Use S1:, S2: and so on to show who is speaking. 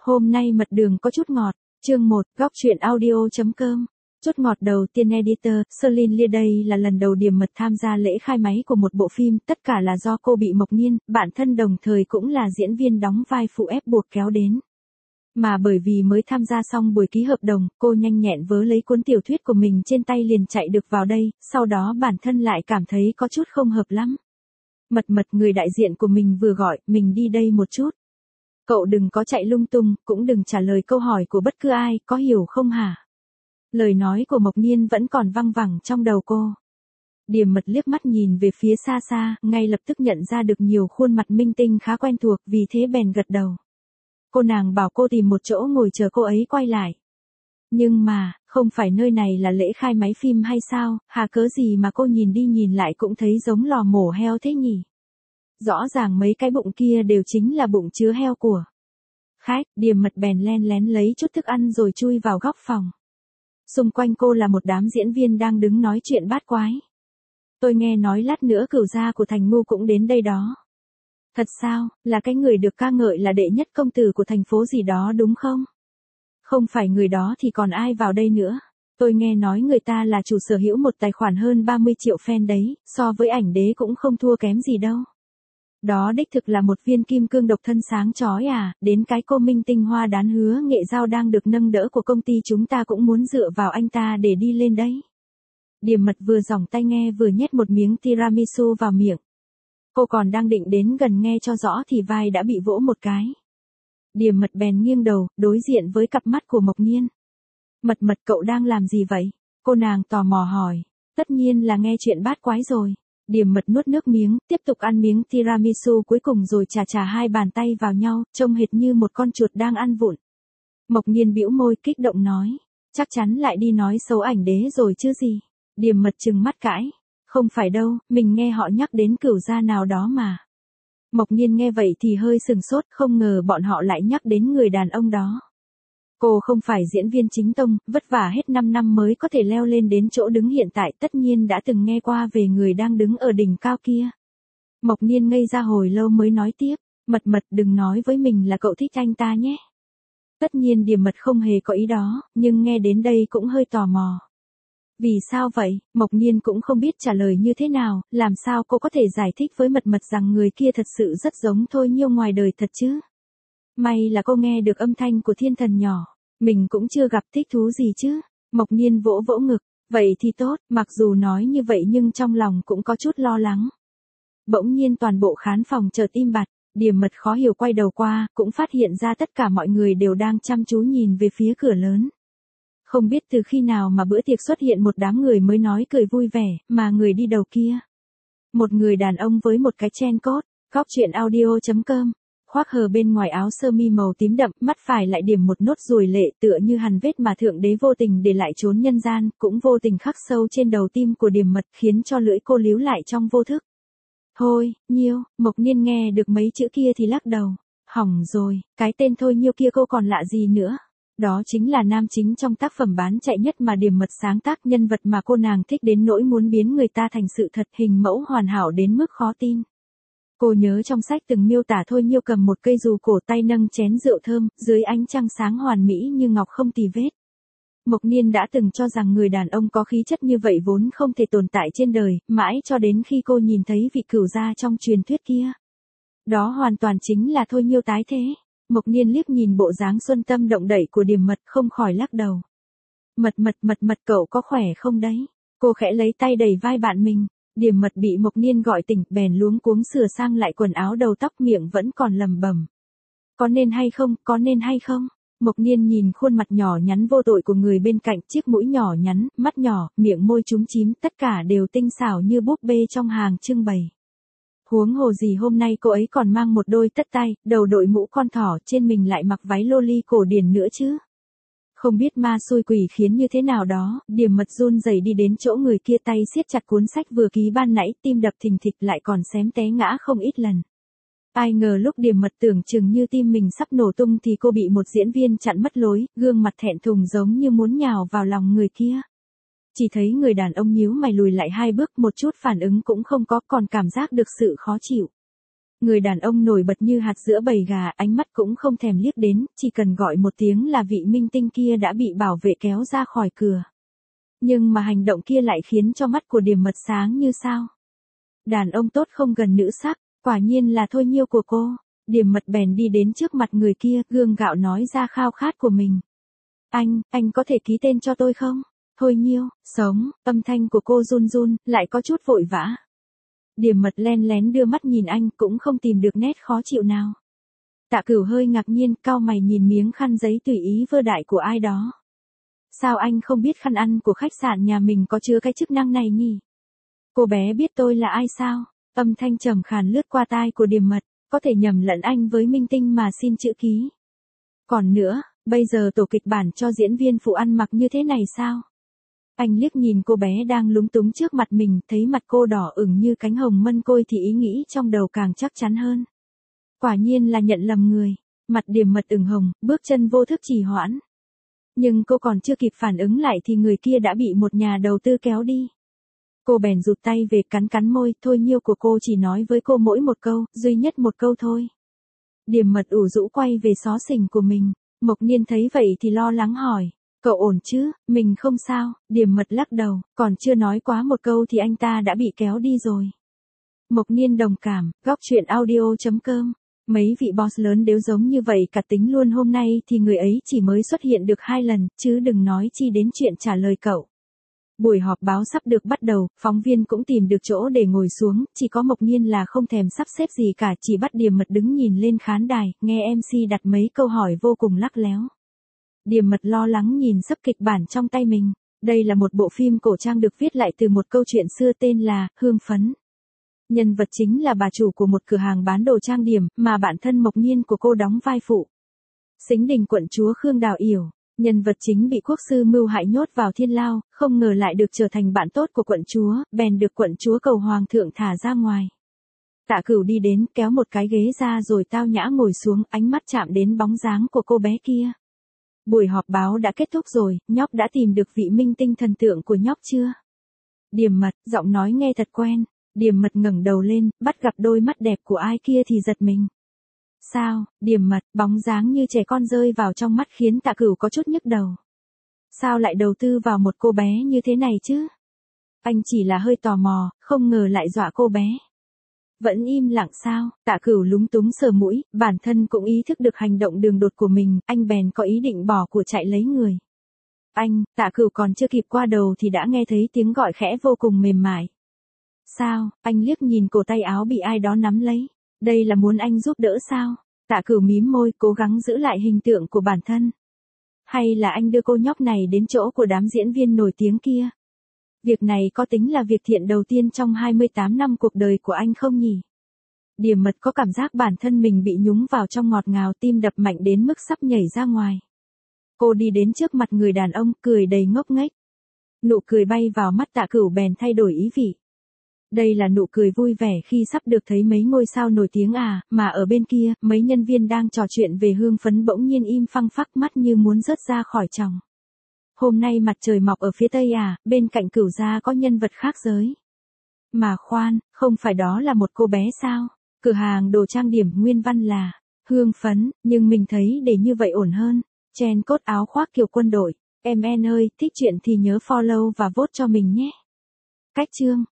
S1: Hôm nay mật đường có chút ngọt, chương 1, góc truyện audio.com. Chút ngọt đầu tiên editor, Celine Lia đây là lần đầu Điềm Mật tham gia lễ khai máy của một bộ phim, tất cả là do cô bị Mộc Nhiên, bạn thân đồng thời cũng là diễn viên đóng vai phụ ép buộc kéo đến. Mà bởi vì mới tham gia xong buổi ký hợp đồng, cô nhanh nhẹn vớ lấy cuốn tiểu thuyết của mình trên tay liền chạy được vào đây, sau đó bản thân lại cảm thấy có chút không hợp lắm. Mật người đại diện của mình vừa gọi, mình đi đây một chút. Cậu đừng có chạy lung tung, cũng đừng trả lời câu hỏi của bất cứ ai, có hiểu không hả? Lời nói của Mộc Nhiên vẫn còn văng vẳng trong đầu cô. Điềm Mật liếc mắt nhìn về phía xa xa, ngay lập tức nhận ra được nhiều khuôn mặt minh tinh khá quen thuộc, vì thế bèn gật đầu. Cô nàng bảo cô tìm một chỗ ngồi chờ cô ấy quay lại. Nhưng mà, không phải nơi này là lễ khai máy phim hay sao, hà cớ gì mà cô nhìn đi nhìn lại cũng thấy giống lò mổ heo thế nhỉ? Rõ ràng mấy cái bụng kia đều chính là bụng chứa heo của khách. Điềm Mật bèn len lén lấy chút thức ăn rồi chui vào góc phòng. Xung quanh cô là một đám diễn viên đang đứng nói chuyện bát quái. Tôi nghe nói lát nữa cửu gia của Thành Ngu cũng đến đây đó. Thật sao, là cái người được ca ngợi là đệ nhất công tử của thành phố gì đó đúng không? Không phải người đó thì còn ai vào đây nữa. Tôi nghe nói người ta là chủ sở hữu một tài khoản hơn 30 triệu fan đấy, so với ảnh đế cũng không thua kém gì đâu. Đó đích thực là một viên kim cương độc thân sáng chói à, đến cái cô minh tinh hoa đán Hứa Nghệ Giao đang được nâng đỡ của công ty chúng ta cũng muốn dựa vào anh ta để đi lên đấy. Điềm Mật vừa giỏng tai nghe vừa nhét một miếng tiramisu vào miệng. Cô còn đang định đến gần nghe cho rõ thì vai đã bị vỗ một cái. Điềm Mật bèn nghiêng đầu, đối diện với cặp mắt của Mộc Nhiên. Mật cậu đang làm gì vậy? Cô nàng tò mò hỏi. Tất nhiên là nghe chuyện bát quái rồi. Điềm Mật nuốt nước miếng, tiếp tục ăn miếng tiramisu cuối cùng rồi chà hai bàn tay vào nhau, trông hệt như một con chuột đang ăn vụn. Mộc Nhiên bĩu môi kích động nói. Chắc chắn lại đi nói xấu ảnh đế rồi chứ gì. Điềm Mật trừng mắt cãi. Không phải đâu, mình nghe họ nhắc đến cửu gia nào đó mà. Mộc Nhiên nghe vậy thì hơi sừng sốt, không ngờ bọn họ lại nhắc đến người đàn ông đó. Cô không phải diễn viên chính tông, vất vả hết 5 năm mới có thể leo lên đến chỗ đứng hiện tại, tất nhiên đã từng nghe qua về người đang đứng ở đỉnh cao kia. Mộc Nhiên ngây ra hồi lâu mới nói tiếp, Mật đừng nói với mình là cậu thích anh ta nhé. Tất nhiên Điềm Mật không hề có ý đó, nhưng nghe đến đây cũng hơi tò mò. Vì sao vậy? Mộc Nhiên cũng không biết trả lời như thế nào, làm sao cô có thể giải thích với Mật rằng người kia thật sự rất giống Thôi Nhiêu ngoài đời thật chứ? May là cô nghe được âm thanh của thiên thần nhỏ, mình cũng chưa gặp thích thú gì chứ. Mộc Nhiên vỗ ngực, vậy thì tốt, mặc dù nói như vậy nhưng trong lòng cũng có chút lo lắng. Bỗng nhiên toàn bộ khán phòng chợt im bặt, Điềm Mật khó hiểu quay đầu qua, cũng phát hiện ra tất cả mọi người đều đang chăm chú nhìn về phía cửa lớn. Không biết từ khi nào mà bữa tiệc xuất hiện một đám người mới nói cười vui vẻ, mà người đi đầu kia. Một người đàn ông với một cái chen cốt, góc truyện audio.com. Khoác hờ bên ngoài áo sơ mi màu tím đậm, mắt phải lại điểm một nốt ruồi lệ tựa như hằn vết mà thượng đế vô tình để lại chốn nhân gian, cũng vô tình khắc sâu trên đầu tim của Điềm Mật khiến cho lưỡi cô líu lại trong vô thức. Thôi, Nhiêu, Mộc Nhiên nghe được mấy chữ kia thì lắc đầu. Hỏng rồi, cái tên Thôi Nhiêu kia cô còn lạ gì nữa? Đó chính là nam chính trong tác phẩm bán chạy nhất mà Điềm Mật sáng tác, nhân vật mà cô nàng thích đến nỗi muốn biến người ta thành sự thật, hình mẫu hoàn hảo đến mức khó tin. Cô nhớ trong sách từng miêu tả Thôi Nhiêu cầm một cây dù cổ, tay nâng chén rượu thơm, dưới ánh trăng sáng hoàn mỹ như ngọc không tì vết. Mộc Nhiên đã từng cho rằng người đàn ông có khí chất như vậy vốn không thể tồn tại trên đời, mãi cho đến khi cô nhìn thấy vị cửu gia trong truyền thuyết kia. Đó hoàn toàn chính là Thôi Nhiêu tái thế. Mộc Nhiên liếc nhìn bộ dáng xuân tâm động đậy của Điềm Mật không khỏi lắc đầu. Mật cậu có khỏe không đấy? Cô khẽ lấy tay đẩy vai bạn mình. Điềm Mật bị Mộc Nhiên gọi tỉnh, bèn luống cuống sửa sang lại quần áo đầu tóc, miệng vẫn còn lẩm bẩm. Có nên hay không? Mộc Nhiên nhìn khuôn mặt nhỏ nhắn vô tội của người bên cạnh, chiếc mũi nhỏ nhắn, mắt nhỏ, miệng môi chúm chím, tất cả đều tinh xảo như búp bê trong hàng trưng bày. Huống hồ gì hôm nay cô ấy còn mang một đôi tất tay, đầu đội mũ con thỏ, trên mình lại mặc váy loli cổ điển nữa chứ. Không biết ma xui quỷ khiến như thế nào đó, Điềm Mật run rẩy đi đến chỗ người kia, tay siết chặt cuốn sách vừa ký ban nãy, tim đập thình thịch, lại còn xém té ngã không ít lần. Ai ngờ lúc Điềm Mật tưởng chừng như tim mình sắp nổ tung thì cô bị một diễn viên chặn mất lối, gương mặt thẹn thùng giống như muốn nhào vào lòng người kia. Chỉ thấy người đàn ông nhíu mày lùi lại 2 bước, một chút phản ứng cũng không có, còn cảm giác được sự khó chịu. Người đàn ông nổi bật như hạt giữa bầy gà, ánh mắt cũng không thèm liếc đến, chỉ cần gọi một tiếng là vị minh tinh kia đã bị bảo vệ kéo ra khỏi cửa. Nhưng mà hành động kia lại khiến cho mắt của Điềm Mật sáng như sao. Đàn ông tốt không gần nữ sắc, quả nhiên là Thôi Nhiêu của cô. Điềm Mật bèn đi đến trước mặt người kia, gượng gạo nói ra khao khát của mình. Anh có thể ký tên cho tôi không? Thôi Nhiêu, sống, âm thanh của cô run run, lại có chút vội vã. Điềm Mật len lén đưa mắt nhìn anh, cũng không tìm được nét khó chịu nào. Tạ Cửu hơi ngạc nhiên, cau mày nhìn miếng khăn giấy tùy ý vơ đại của ai đó. Sao anh không biết khăn ăn của khách sạn nhà mình có chứa cái chức năng này nhỉ? Cô bé biết tôi là ai sao? Âm thanh trầm khàn lướt qua tai của Điềm Mật, có thể nhầm lẫn anh với minh tinh mà xin chữ ký. Còn nữa, bây giờ tổ kịch bản cho diễn viên phụ ăn mặc như thế này sao? Anh liếc nhìn cô bé đang lúng túng trước mặt mình, thấy mặt cô đỏ ửng như cánh hồng mân côi thì ý nghĩ trong đầu càng chắc chắn hơn. Quả nhiên là nhận lầm người, mặt Điềm Mật ửng hồng, bước chân vô thức trì hoãn. Nhưng cô còn chưa kịp phản ứng lại thì người kia đã bị một nhà đầu tư kéo đi. Cô bèn rụt tay về cắn cắn môi, Thôi Nhiêu của cô chỉ nói với cô mỗi một câu, duy nhất một câu thôi. Điềm Mật ủ rũ quay về xó xỉnh của mình, Mộc Nhiên thấy vậy thì lo lắng hỏi, cậu ổn chứ, mình không sao. Điềm Mật lắc đầu, còn chưa nói quá một câu thì anh ta đã bị kéo đi rồi. Mộc Nhiên đồng cảm, góc truyện audio.com. Mấy vị boss lớn đều giống như vậy cả, tính luôn hôm nay thì người ấy chỉ mới xuất hiện được 2 lần, chứ đừng nói chi đến chuyện trả lời cậu. Buổi họp báo sắp được bắt đầu, phóng viên cũng tìm được chỗ để ngồi xuống, chỉ có Mộc Nhiên là không thèm sắp xếp gì cả, chỉ bắt Điềm Mật đứng nhìn lên khán đài, nghe MC đặt mấy câu hỏi vô cùng lắc léo. Điềm Mật lo lắng nhìn sấp kịch bản trong tay mình. Đây là một bộ phim cổ trang được viết lại từ một câu chuyện xưa tên là Hương Phấn. Nhân vật chính là bà chủ của một cửa hàng bán đồ trang điểm, mà bản thân Mộc Nhiên của cô đóng vai phụ. Xính Đình quận chúa Khương Đào Yểu, nhân vật chính bị quốc sư mưu hại nhốt vào thiên lao, không ngờ lại được trở thành bạn tốt của quận chúa, bèn được quận chúa cầu hoàng thượng thả ra ngoài. Tạ Cửu đi đến, kéo một cái ghế ra rồi tao nhã ngồi xuống, ánh mắt chạm đến bóng dáng của cô bé kia. Buổi họp báo đã kết thúc rồi, nhóc đã tìm được vị minh tinh thần tượng của nhóc chưa? Điềm Mật, giọng nói nghe thật quen. Điềm Mật ngẩng đầu lên, bắt gặp đôi mắt đẹp của ai kia thì giật mình. Sao? Điềm Mật, bóng dáng như trẻ con rơi vào trong mắt khiến Tạ Cửu có chút nhức đầu. Sao lại đầu tư vào một cô bé như thế này chứ? Anh chỉ là hơi tò mò, không ngờ lại dọa cô bé. Vẫn im lặng sao? Tạ Cửu lúng túng sờ mũi, bản thân cũng ý thức được hành động đường đột của mình, anh bèn có ý định bỏ của chạy lấy người. Anh, Tạ Cửu còn chưa kịp qua đầu thì đã nghe thấy tiếng gọi khẽ vô cùng mềm mại. Sao? Anh liếc nhìn cổ tay áo bị ai đó nắm lấy. Đây là muốn anh giúp đỡ sao? Tạ Cửu mím môi, cố gắng giữ lại hình tượng của bản thân. Hay là anh đưa cô nhóc này đến chỗ của đám diễn viên nổi tiếng kia? Việc này có tính là việc thiện đầu tiên trong 28 năm cuộc đời của anh không nhỉ? Điềm Mật có cảm giác bản thân mình bị nhúng vào trong ngọt ngào, tim đập mạnh đến mức sắp nhảy ra ngoài. Cô đi đến trước mặt người đàn ông, cười đầy ngốc nghếch. Nụ cười bay vào mắt Tạ Cửu bèn thay đổi ý vị. Đây là nụ cười vui vẻ khi sắp được thấy mấy ngôi sao nổi tiếng à, mà ở bên kia, mấy nhân viên đang trò chuyện về Hương Phấn bỗng nhiên im phăng phắc, mắt như muốn rớt ra khỏi tròng. Hôm nay mặt trời mọc ở phía tây à, bên cạnh Cửu gia có nhân vật khác giới. Mà khoan, không phải đó là một cô bé sao? Cửa hàng đồ trang điểm nguyên văn là Hương Phấn, nhưng mình thấy để như vậy ổn hơn. Chen cốt áo khoác kiểu quân đội. Em ơi, thích chuyện thì nhớ follow và vote cho mình nhé. Cách chương